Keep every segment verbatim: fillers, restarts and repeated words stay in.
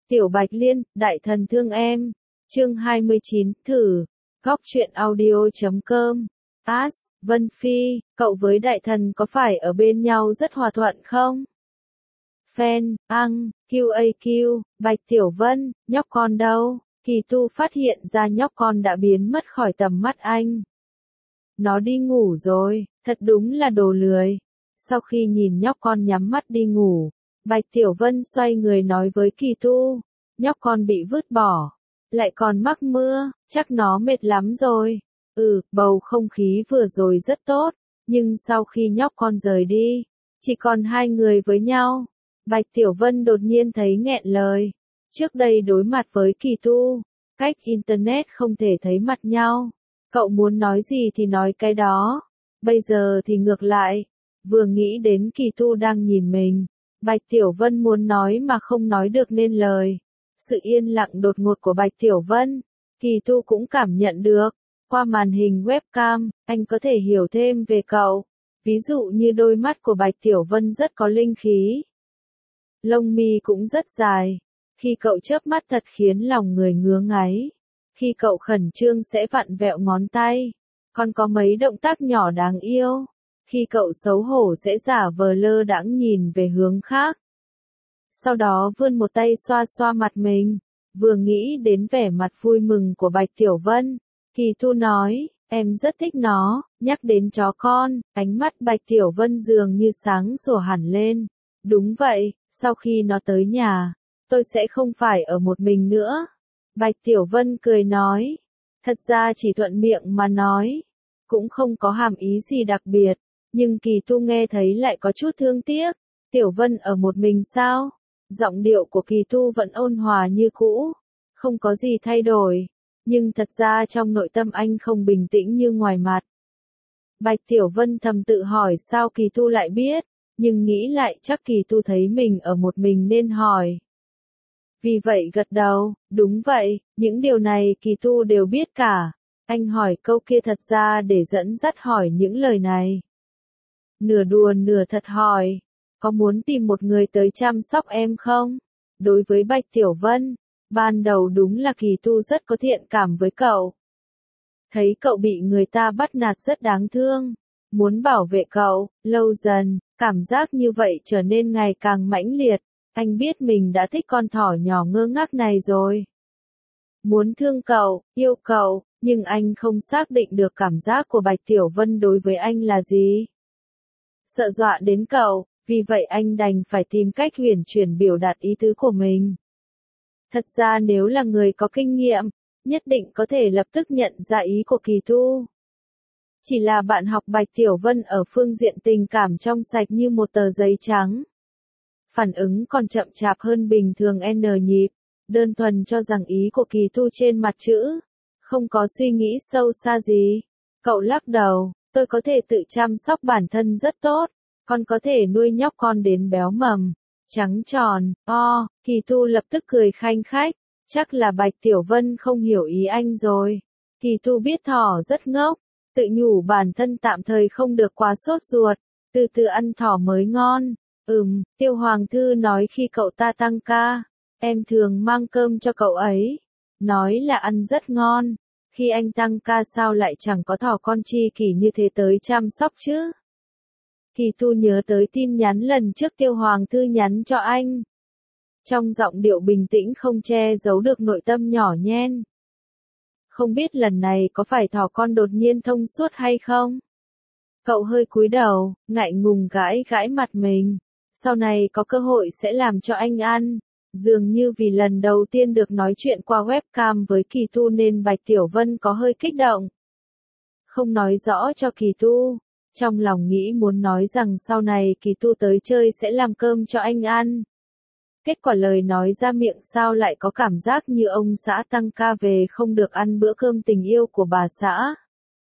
Tiểu Bạch Liên, đại thần thương em. Chương hai mươi chín, thử. Góc truyện audio chấm com. As, Vân Phi, cậu với đại thần có phải ở bên nhau rất hòa thuận không? Fan, Ang, quy a quy, Bạch Tiểu Vân, nhóc con đâu? Kỳ Tu phát hiện ra nhóc con đã biến mất khỏi tầm mắt anh. Nó đi ngủ rồi, thật đúng là đồ lười. Sau khi nhìn nhóc con nhắm mắt đi ngủ, Bạch Tiểu Vân xoay người nói với Kỳ Tu, nhóc con bị vứt bỏ, lại còn mắc mưa, chắc nó mệt lắm rồi. Ừ, bầu không khí vừa rồi rất tốt, nhưng sau khi nhóc con rời đi, chỉ còn hai người với nhau. Bạch Tiểu Vân đột nhiên thấy nghẹn lời. Trước đây đối mặt với Kỳ Tu, cách Internet không thể thấy mặt nhau. Cậu muốn nói gì thì nói cái đó. Bây giờ thì ngược lại. Vừa nghĩ đến Kỳ Tu đang nhìn mình, Bạch Tiểu Vân muốn nói mà không nói được nên lời. Sự yên lặng đột ngột của Bạch Tiểu Vân, Kỳ Tu cũng cảm nhận được. Qua màn hình webcam, anh có thể hiểu thêm về cậu. Ví dụ như đôi mắt của Bạch Tiểu Vân rất có linh khí. Lông mi cũng rất dài. Khi cậu chớp mắt thật khiến lòng người ngứa ngáy. Khi cậu khẩn trương sẽ vặn vẹo ngón tay. Còn có mấy động tác nhỏ đáng yêu. Khi cậu xấu hổ sẽ giả vờ lơ đãng nhìn về hướng khác. Sau đó vươn một tay xoa xoa mặt mình. Vừa nghĩ đến vẻ mặt vui mừng của Bạch Tiểu Vân, Kỳ Tu nói, em rất thích nó. Nhắc đến chó con, ánh mắt Bạch Tiểu Vân dường như sáng sủa hẳn lên. Đúng vậy, sau khi nó tới nhà, tôi sẽ không phải ở một mình nữa. Bạch Tiểu Vân cười nói, thật ra chỉ thuận miệng mà nói, cũng không có hàm ý gì đặc biệt, nhưng Kỳ Tu nghe thấy lại có chút thương tiếc. Tiểu Vân ở một mình sao? Giọng điệu của Kỳ Tu vẫn ôn hòa như cũ, không có gì thay đổi, nhưng thật ra trong nội tâm anh không bình tĩnh như ngoài mặt. Bạch Tiểu Vân thầm tự hỏi sao Kỳ Tu lại biết, nhưng nghĩ lại chắc Kỳ Tu thấy mình ở một mình nên hỏi. Vì vậy gật đầu, đúng vậy, những điều này Kỳ Tu đều biết cả. Anh hỏi câu kia thật ra để dẫn dắt hỏi những lời này. Nửa đùa nửa thật hỏi, có muốn tìm một người tới chăm sóc em không? Đối với Bạch Tiểu Vân, ban đầu đúng là Kỳ Tu rất có thiện cảm với cậu. Thấy cậu bị người ta bắt nạt rất đáng thương, muốn bảo vệ cậu, lâu dần, cảm giác như vậy trở nên ngày càng mãnh liệt. Anh biết mình đã thích con thỏ nhỏ ngơ ngác này rồi. Muốn thương cậu, yêu cậu, nhưng anh không xác định được cảm giác của Bạch Tiểu Vân đối với anh là gì. Sợ dọa đến cậu, vì vậy anh đành phải tìm cách huyền chuyển biểu đạt ý tứ của mình. Thật ra nếu là người có kinh nghiệm, nhất định có thể lập tức nhận ra ý của Kỳ Tu. Chỉ là bạn học Bạch Tiểu Vân ở phương diện tình cảm trong sạch như một tờ giấy trắng. Phản ứng còn chậm chạp hơn bình thường N nhịp, đơn thuần cho rằng ý của Kỳ Tu trên mặt chữ, không có suy nghĩ sâu xa gì. Cậu lắc đầu, tôi có thể tự chăm sóc bản thân rất tốt, con có thể nuôi nhóc con đến béo mầm, trắng tròn, o, Kỳ Tu lập tức cười khanh khách, chắc là Bạch Tiểu Vân không hiểu ý anh rồi. Kỳ Tu biết thỏ rất ngốc, tự nhủ bản thân tạm thời không được quá sốt ruột, từ từ ăn thỏ mới ngon. Ừm, Tiêu Hoàng Thư nói khi cậu ta tăng ca, em thường mang cơm cho cậu ấy. Nói là ăn rất ngon. Khi anh tăng ca sao lại chẳng có thỏ con chi kỷ như thế tới chăm sóc chứ? Kỳ Tu nhớ tới tin nhắn lần trước Tiêu Hoàng Thư nhắn cho anh. Trong giọng điệu bình tĩnh không che giấu được nội tâm nhỏ nhen. Không biết lần này có phải thỏ con đột nhiên thông suốt hay không? Cậu hơi cúi đầu, ngại ngùng gãi gãi mặt mình. Sau này có cơ hội sẽ làm cho anh ăn. Dường như vì lần đầu tiên được nói chuyện qua webcam với Kỳ Tu nên Bạch Tiểu Vân có hơi kích động. Không nói rõ cho Kỳ Tu. Trong lòng nghĩ muốn nói rằng sau này Kỳ Tu tới chơi sẽ làm cơm cho anh ăn. Kết quả lời nói ra miệng sao lại có cảm giác như ông xã tăng ca về không được ăn bữa cơm tình yêu của bà xã.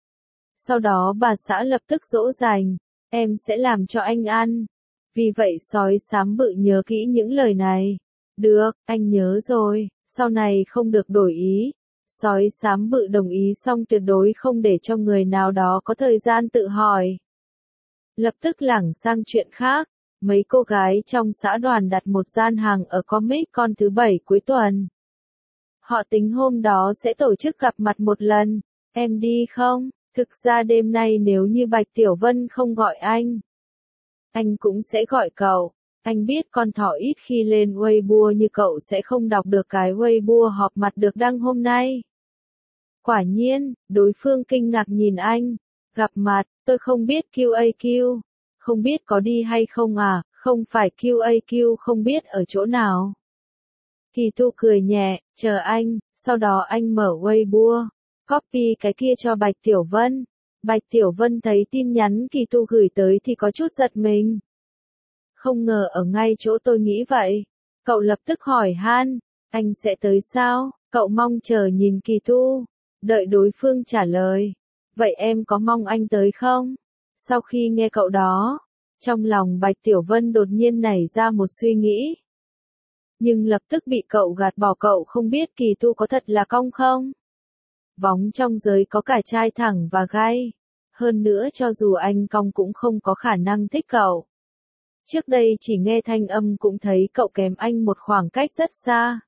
Sau đó bà xã lập tức dỗ dành, em sẽ làm cho anh ăn. Vì vậy sói xám bự nhớ kỹ những lời này. Được, anh nhớ rồi, sau này không được đổi ý. Sói xám bự đồng ý xong tuyệt đối không để cho người nào đó có thời gian tự hỏi. Lập tức lảng sang chuyện khác, mấy cô gái trong xã đoàn đặt một gian hàng ở Comic Con thứ bảy cuối tuần. Họ tính hôm đó sẽ tổ chức gặp mặt một lần, em đi không? Thực ra đêm nay nếu như Bạch Tiểu Vân không gọi anh, anh cũng sẽ gọi cậu. Anh biết con thỏ ít khi lên Weibo như cậu sẽ không đọc được cái Weibo họp mặt được đăng hôm nay. Quả nhiên, đối phương kinh ngạc nhìn anh. Gặp mặt, tôi không biết quy a quy. Không biết có đi hay không à, không phải quy a quy không biết ở chỗ nào. Kỳ Tu cười nhẹ, chờ anh, sau đó anh mở Weibo, copy cái kia cho Bạch Tiểu Vân. Bạch Tiểu Vân thấy tin nhắn Kỳ Tu gửi tới thì có chút giật mình. Không ngờ ở ngay chỗ tôi nghĩ vậy. Cậu lập tức hỏi han, anh sẽ tới sao? Cậu mong chờ nhìn Kỳ Tu, đợi đối phương trả lời. Vậy em có mong anh tới không? Sau khi nghe cậu đó, trong lòng Bạch Tiểu Vân đột nhiên nảy ra một suy nghĩ. Nhưng lập tức bị cậu gạt bỏ, cậu không biết Kỳ Tu có thật là cong không? Vóng trong giới có cả trai thẳng và gai. Hơn nữa cho dù anh cong cũng không có khả năng thích cậu. Trước đây chỉ nghe thanh âm cũng thấy cậu kém anh một khoảng cách rất xa.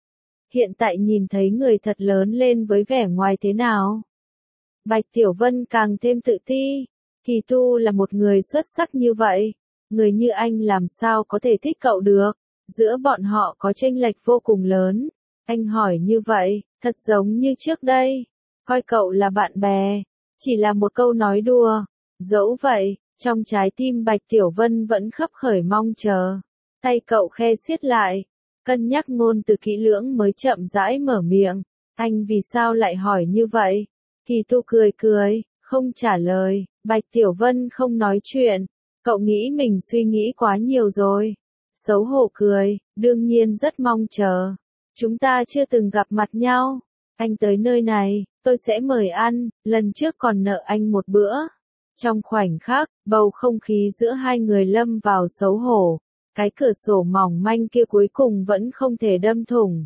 Hiện tại nhìn thấy người thật lớn lên với vẻ ngoài thế nào? Bạch Tiểu Vân càng thêm tự ti. Kỳ Tu là một người xuất sắc như vậy. Người như anh làm sao có thể thích cậu được? Giữa bọn họ có chênh lệch vô cùng lớn. Anh hỏi như vậy, thật giống như trước đây. Coi cậu là bạn bè. Chỉ là một câu nói đùa. Dẫu vậy, trong trái tim Bạch Tiểu Vân vẫn khấp khởi mong chờ. Tay cậu khe siết lại. Cân nhắc ngôn từ kỹ lưỡng mới chậm rãi mở miệng. Anh vì sao lại hỏi như vậy? Kỳ Tu cười cười, không trả lời. Bạch Tiểu Vân không nói chuyện. Cậu nghĩ mình suy nghĩ quá nhiều rồi. Xấu hổ cười, đương nhiên rất mong chờ. Chúng ta chưa từng gặp mặt nhau. Anh tới nơi này, tôi sẽ mời ăn, lần trước còn nợ anh một bữa. Trong khoảnh khắc, bầu không khí giữa hai người lâm vào xấu hổ. Cái cửa sổ mỏng manh kia cuối cùng vẫn không thể đâm thủng.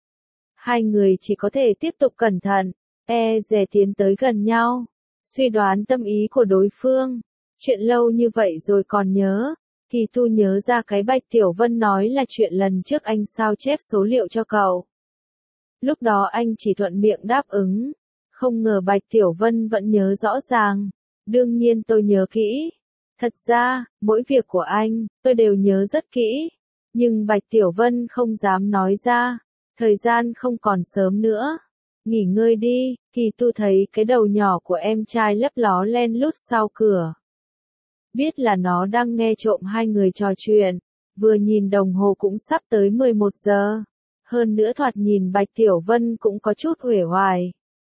Hai người chỉ có thể tiếp tục cẩn thận, e dè tiến tới gần nhau. Suy đoán tâm ý của đối phương. Chuyện lâu như vậy rồi còn nhớ. Kỳ Tu nhớ ra cái Bạch Tiểu Vân nói là chuyện lần trước anh sao chép số liệu cho cậu. Lúc đó anh chỉ thuận miệng đáp ứng. Không ngờ Bạch Tiểu Vân vẫn nhớ rõ ràng. Đương nhiên tôi nhớ kỹ. Thật ra, mỗi việc của anh, tôi đều nhớ rất kỹ. Nhưng Bạch Tiểu Vân không dám nói ra. Thời gian không còn sớm nữa. Nghỉ ngơi đi. Kỳ Tu thấy cái đầu nhỏ của em trai lấp ló len lút sau cửa. Biết là nó đang nghe trộm hai người trò chuyện. Vừa nhìn đồng hồ cũng sắp tới mười một giờ. Hơn nữa thoạt nhìn Bạch Tiểu Vân cũng có chút uể oải.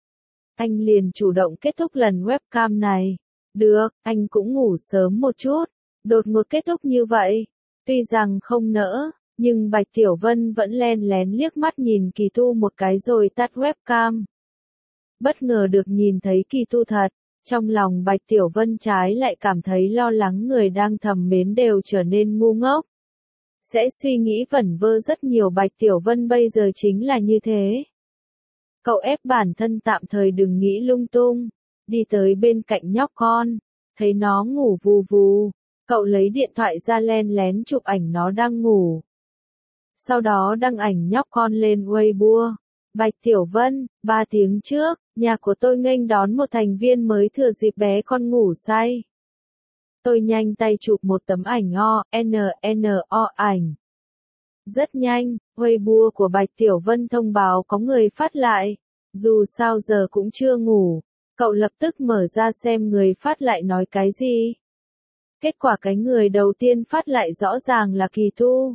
Anh liền chủ động kết thúc lần webcam này. Được, anh cũng ngủ sớm một chút. Đột ngột kết thúc như vậy. Tuy rằng không nỡ, nhưng Bạch Tiểu Vân vẫn len lén liếc mắt nhìn Kỳ Tu một cái rồi tắt webcam. Bất ngờ được nhìn thấy Kỳ Tu thật. Trong lòng Bạch Tiểu Vân trái lại cảm thấy lo lắng người đang thầm mến đều trở nên ngu ngốc. Sẽ suy nghĩ vẩn vơ rất nhiều. Bạch Tiểu Vân bây giờ chính là như thế. Cậu ép bản thân tạm thời đừng nghĩ lung tung. Đi tới bên cạnh nhóc con. Thấy nó ngủ vù vù. Cậu lấy điện thoại ra len lén chụp ảnh nó đang ngủ. Sau đó đăng ảnh nhóc con lên Weibo. Bạch Tiểu Vân, ba tiếng trước, nhà của tôi nghênh đón một thành viên mới thừa dịp bé con ngủ say. Tôi nhanh tay chụp một tấm ảnh o, n, n, o ảnh. Rất nhanh, Weibo của Bạch Tiểu Vân thông báo có người phát lại. Dù sao giờ cũng chưa ngủ. Cậu lập tức mở ra xem người phát lại nói cái gì. Kết quả cái người đầu tiên phát lại rõ ràng là Kỳ Tu.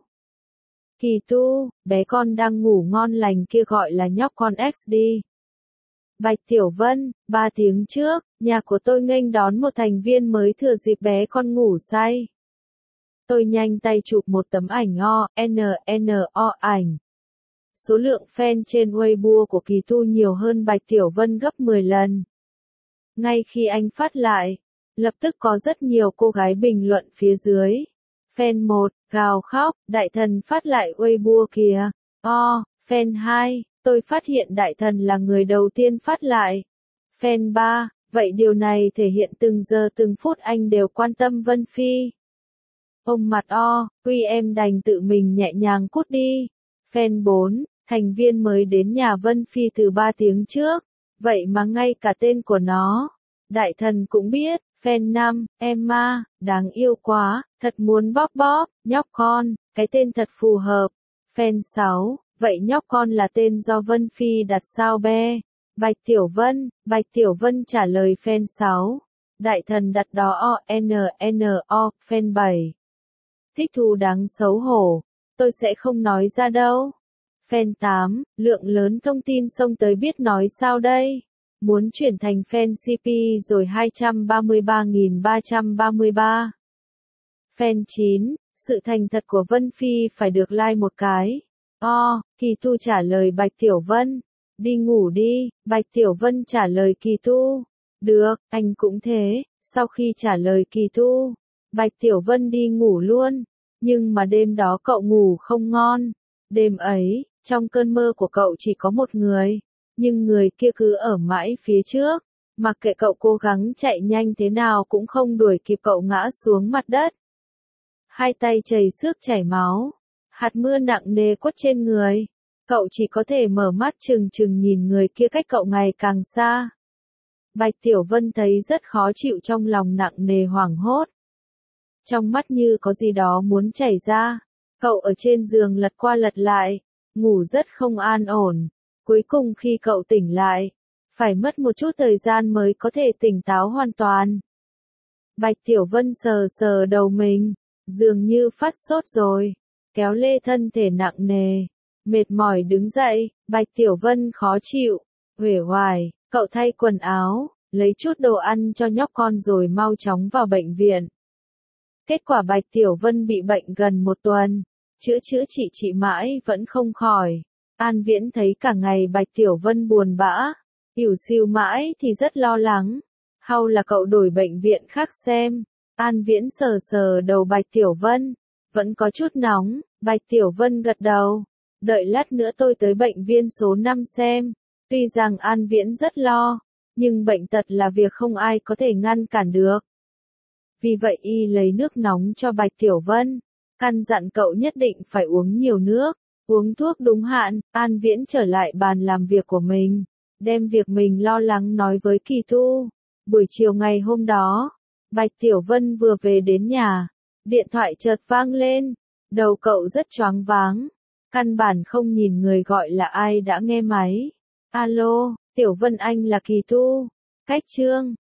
Kỳ Tu, bé con đang ngủ ngon lành kia gọi là nhóc con ích đi. Bạch Tiểu Vân, ba tiếng trước, nhà của tôi nghênh đón một thành viên mới thừa dịp bé con ngủ say. Tôi nhanh tay chụp một tấm ảnh o, n, n, o ảnh. Số lượng fan trên Weibo của Kỳ Tu nhiều hơn Bạch Tiểu Vân gấp mười lần. Ngay khi anh phát lại, lập tức có rất nhiều cô gái bình luận phía dưới. Fan một, gào khóc, đại thần phát lại Weibo kìa. O, fan hai, tôi phát hiện đại thần là người đầu tiên phát lại. Fan ba, vậy điều này thể hiện từng giờ từng phút anh đều quan tâm Vân Phi. Ông mặt o, quy em đành tự mình nhẹ nhàng cút đi. Fan bốn, thành viên mới đến nhà Vân Phi từ ba tiếng trước, vậy mà ngay cả tên của nó, đại thần cũng biết. Fan năm, Emma, đáng yêu quá, thật muốn bóp bóp, nhóc con, cái tên thật phù hợp. Fan sáu, vậy nhóc con là tên do Vân Phi đặt sao be? Bạch Tiểu Vân, Bạch Tiểu Vân trả lời fan sáu. Đại thần đặt đó o n n o, fan bảy. Thích thú đáng xấu hổ, tôi sẽ không nói ra đâu. Fan tám, lượng lớn thông tin xông tới biết nói sao đây? Muốn chuyển thành fan xê pê rồi hai trăm ba mươi ba nghìn ba trăm ba mươi ba. Fan chín, sự thành thật của Vân Phi phải được like một cái. O, Kỳ Tu trả lời Bạch Tiểu Vân. Đi ngủ đi, Bạch Tiểu Vân trả lời Kỳ Tu. Được, anh cũng thế. Sau khi trả lời Kỳ Tu, Bạch Tiểu Vân đi ngủ luôn. Nhưng mà đêm đó cậu ngủ không ngon. Đêm ấy, trong cơn mơ của cậu chỉ có một người. Nhưng người kia cứ ở mãi phía trước. Mặc kệ cậu cố gắng chạy nhanh thế nào cũng không đuổi kịp cậu ngã xuống mặt đất. Hai tay chảy xước chảy máu. Hạt mưa nặng nề quất trên người. Cậu chỉ có thể mở mắt trừng trừng nhìn người kia cách cậu ngày càng xa. Bạch Tiểu Vân thấy rất khó chịu, trong lòng nặng nề hoảng hốt. Trong mắt như có gì đó muốn chảy ra. Cậu ở trên giường lật qua lật lại, ngủ rất không an ổn. Cuối cùng khi cậu tỉnh lại, phải mất một chút thời gian mới có thể tỉnh táo hoàn toàn. Bạch Tiểu Vân sờ sờ đầu mình, dường như phát sốt rồi, kéo lê thân thể nặng nề, mệt mỏi đứng dậy. Bạch Tiểu Vân khó chịu, uể oải, cậu thay quần áo, lấy chút đồ ăn cho nhóc con rồi mau chóng vào bệnh viện. Kết quả Bạch Tiểu Vân bị bệnh gần một tuần, chữa chữa trị trị mãi vẫn không khỏi. An Viễn thấy cả ngày Bạch Tiểu Vân buồn bã, ỉu xìu mãi thì rất lo lắng. Hay là cậu đổi bệnh viện khác xem. An Viễn sờ sờ đầu Bạch Tiểu Vân, vẫn có chút nóng. Bạch Tiểu Vân gật đầu, đợi lát nữa tôi tới bệnh viện số năm xem. Tuy rằng An Viễn rất lo, nhưng bệnh tật là việc không ai có thể ngăn cản được. Vì vậy y lấy nước nóng cho Bạch Tiểu Vân, căn dặn cậu nhất định phải uống nhiều nước, uống thuốc đúng hạn. An Viễn trở lại bàn làm việc của mình, đem việc mình lo lắng nói với Kỳ Tu. Buổi chiều ngày hôm đó, Bạch Tiểu Vân vừa về đến nhà, điện thoại chợt vang lên, đầu cậu rất choáng váng, căn bản không nhìn người gọi là ai đã nghe máy. Alo, Tiểu Vân anh là Kỳ Tu. Cách Trương,